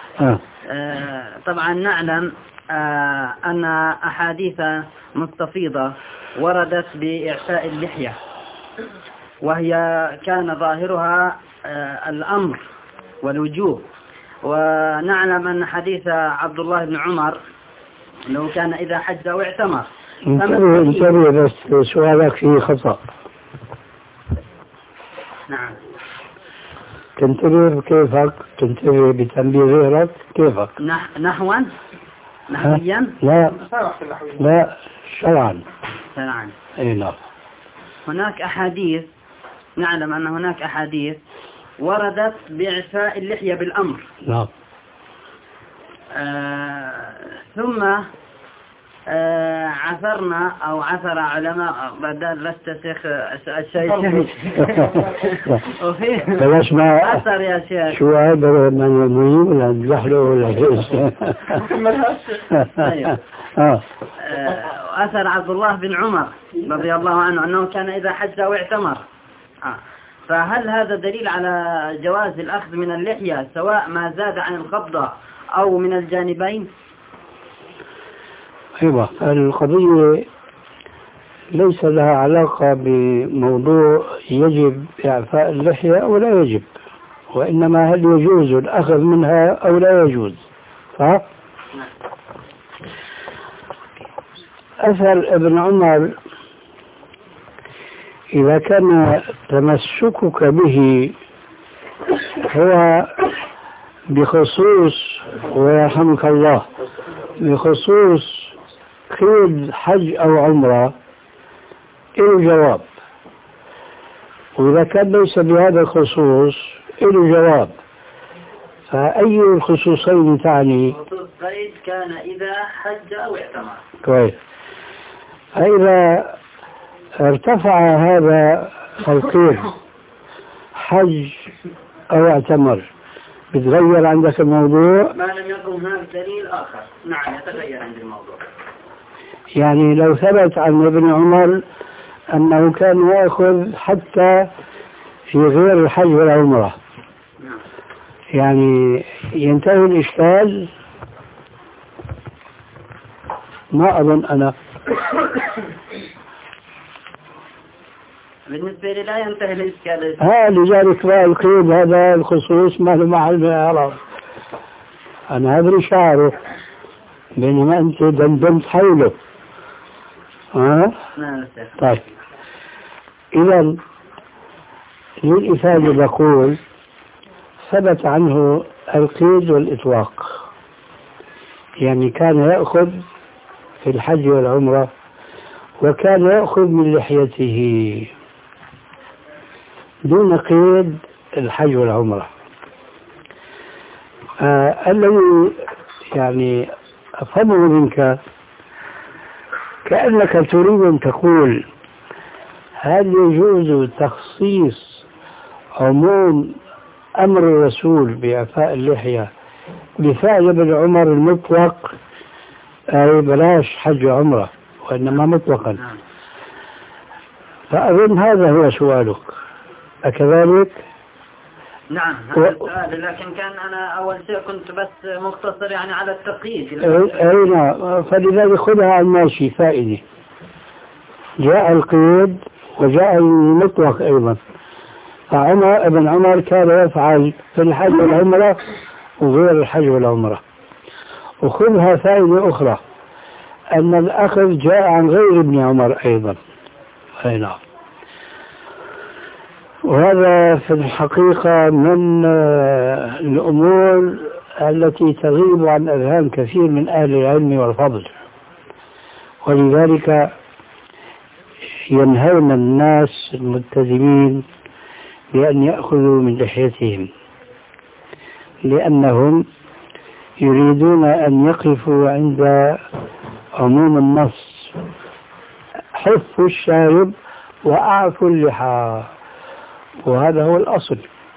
طبعا نعلم أن أحاديث مستفيضة وردت بإعفاء اللحية، وهي كان ظاهرها الأمر والوجوب. ونعلم أن حديث عبد الله بن عمر لو كان إذا حج أو اعتمر.
انتبه بس سؤالك فيه خطأ.
نعم.
تنتبه كيفك، تنتبه بتنبيه غيرك كيفك.
نحويا؟
لا شرعا. اي نعم.
هناك أحاديث، نعلم أن هناك أحاديث وردت بإعفاء اللحية بالأمر.
نعم.
ثم عثرنا أو عثر علماء بدل لستسخ الشيء
بلاش ما
عثر يا شيخ
شو هذا من المهم ولا نلحله ولا
أثر عبد الله بن عمر رضي الله عنه أنه كان إذا حج أو اعتمر. فهل هذا دليل على جواز الأخذ من اللحية سواء ما زاد عن القبضة أو من الجانبين؟
أيوة، القضية ليس لها علاقة بموضوع يجب إعفاء اللحية أو لا يجب، وإنما هل يجوز الأخذ منها أو لا يجوز. أثر ابن عمر إذا كان تمسكك به هو بخصوص، ويرحمك الله، بخصوص قيد حج أو عمرة إله جواب، وإذا كان ليس بهذا الخصوص إله جواب. فأي الخصوصين تعني؟
خصوص قيد كان إذا حج أو اعتمر.
كويس. فإذا ارتفع هذا القيد حج أو اعتمر بتغير عندك الموضوع؟
ما لم يكن هناك دليل آخر نعم يتغير عند الموضوع.
يعني لو ثبت عن ابن عمر أنه كان يأخذ حتى في غير الحج والعمرة يعني ينتهي الإشكال؟ ما أظن أنا.
بالنسبة لي لا ينتهي الإشكال.
لذلك بقى القيد هذا الخصوص ما له محل من الإعراب. أنا أدري شعره بينما أنت دندنت حوله. طيب إذا للإفادة بقول ثبت عنه القيد والإطلاق، يعني كان يأخذ في الحج والعمرة وكان يأخذ من لحيته دون قيد الحج والعمرة. الذي يعني أفهمه منك كأنك تريد أن تقول هل يجوز تخصيص عموم أمر الرسول بإعفاء اللحية بفعل ابن عمر المطلق، أي بلاش حج عمرة وإنما مطلقا. فأظن هذا هو سؤالك، أكذلك؟
نعم هذا السؤال، لكن كان أنا أول شيء كنت بس مقتصر يعني على التقييد.
أي نعم، فلذلك خذها على الماشي فائدة. جاء القيد وجاء المطلق أيضا. ابن عمر كان يفعل في الحج والعمرة وغير الحج والعمرة. وخذها فائدة أخرى أن الأخذ جاء عن غير ابن عمر أيضا. أي نعم. وهذا في الحقيقة من الأمور التي تغيب عن أذهان كثير من أهل العلم والفضل، ولذلك ينهون الناس الملتزمين بأن يأخذوا من لحيتهم، لأنهم يريدون أن يقفوا عند عموم النص: حفوا الشارب وأعفوا اللحى. وهذا هو الأصل،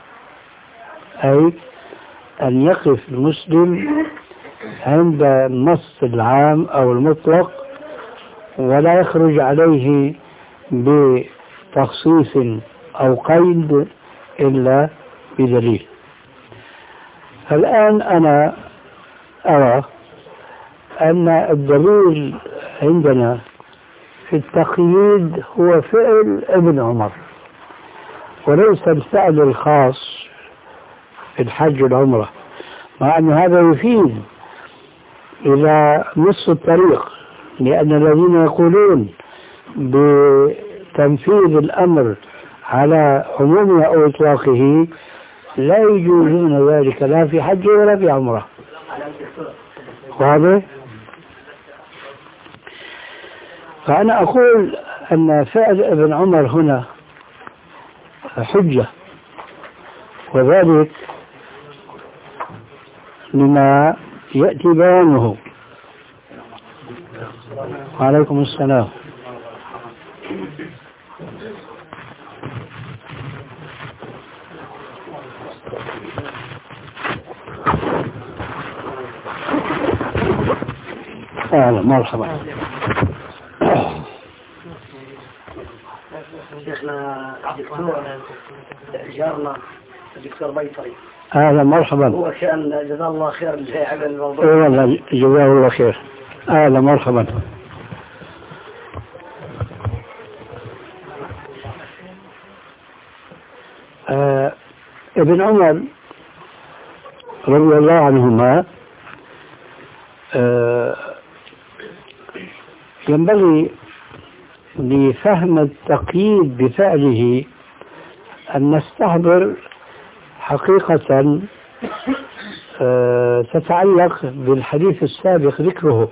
أي أن يقف المسلم عند النص العام أو المطلق ولا يخرج عليه بتخصيص أو قيد إلا بدليل. الآن أنا أرى أن الدليل عندنا في التقييد هو فعل ابن عمر وليس الفعل الخاص في الحج والعمرة، مع أن هذا يفيد إلى نصف الطريق، لأن الذين يقولون بتنفيذ الأمر على عمومه أو إطلاقه لا يجوزون ذلك لا في حج ولا في عمرة. واضح؟ فأنا أقول أن فعل ابن عمر هنا حجة، وذلك لما يأتي بيانه. وعليكم السلام. أهلا مرحبا.
شيخنا دكتور جارنا الدكتور بيطري.
أهلا مرحبا.
هو كان جزاه الله خير اللي على الموضوع.
والله جزاه الله خير. أهلا مرحبا. ابن عمر رضي الله عنهما ينبغي لفهم التقييد بفعله أن نستحضر حقيقة تتعلق بالحديث السابق ذكره: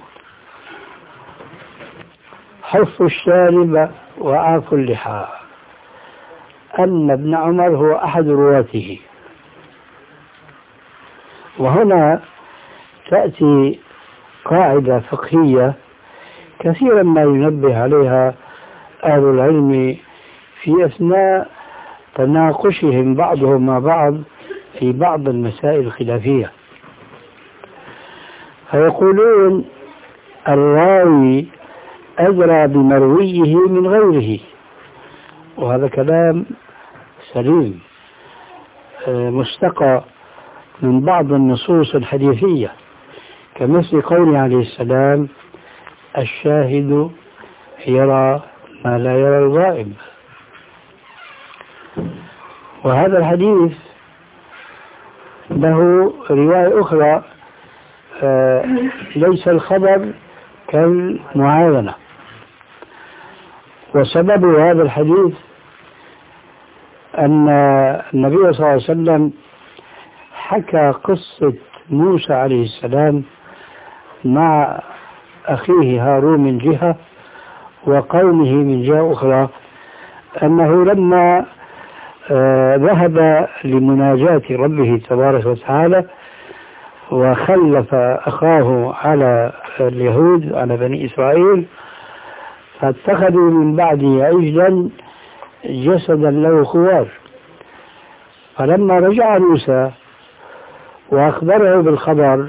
حف الشارب وأعفوا اللحى. أن ابن عمر هو أحد رواته. وهنا تأتي قاعدة فقهية كثيرا ما ينبه عليها أهل العلم في أثناء تناقشهم بعضهم مع بعض في بعض المسائل الخلافية، فيقولون الراوي أدرى بمرويه من غيره، وهذا كلام سليم مستقى من بعض النصوص الحديثية، كمثل قوله عليه السلام: الشاهد يرى ما لا يرى الغائب. وهذا الحديث له رواية أخرى، ليس الخبر كالمعاينة. وسبب هذا الحديث أن النبي صلى الله عليه وسلم حكى قصة موسى عليه السلام مع أخيه هارون من جهة وقومه من جهة أخرى، أنه لما ذهب لمناجاة ربه تبارك وتعالى وخلف أخاه على اليهود على بني إسرائيل، فاتخذوا من بعده عجلا جسدا له خوار. فلما رجع موسى وأخبره بالخبر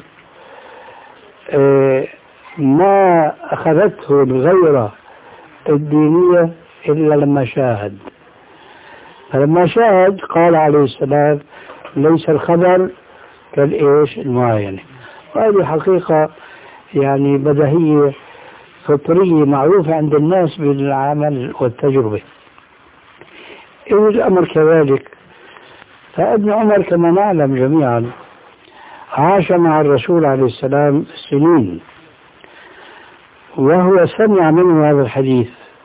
ما أخذته الغيرة الدينية إلا لما شاهد. فلما شاهد قال عليه السلام: ليس الخبر كالإيش المعاينة. وهذه حقيقة يعني بديهية فطرية معروفة عند الناس بالعمل والتجربة. إذا الأمر كذلك، فابن عمر كما نعلم جميعا عاش مع الرسول عليه السلام سنين، وهو سمع منه هذا الحديث.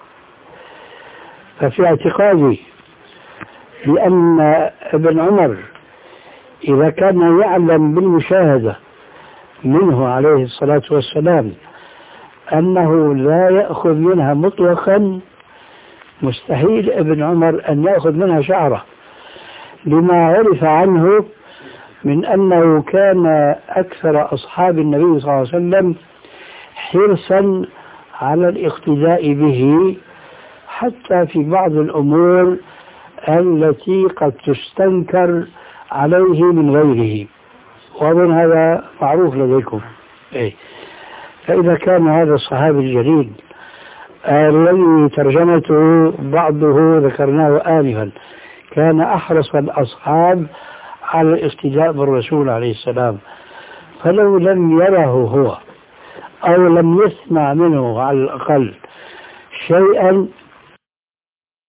ففي اعتقادي بأن ابن عمر إذا كان يعلم بالمشاهدة منه عليه الصلاة والسلام أنه لا يأخذ منها مطلقا، مستحيل ابن عمر أن يأخذ منها شعرة، لما عرف عنه من أنه كان أكثر أصحاب النبي صلى الله عليه وسلم حرصا على الاقتداء به، حتى في بعض الأمور التي قد تستنكر عليه من غيره، وأظن هذا معروف لديكم. فإذا كان هذا الصحابي الجليل الذي ترجمته بعضه ذكرناه آنفا كان أحرص الأصحاب على الاقتداء بالرسول عليه السلام، فلو لم يره هو أو لم يسمع منه على الأقل شيئا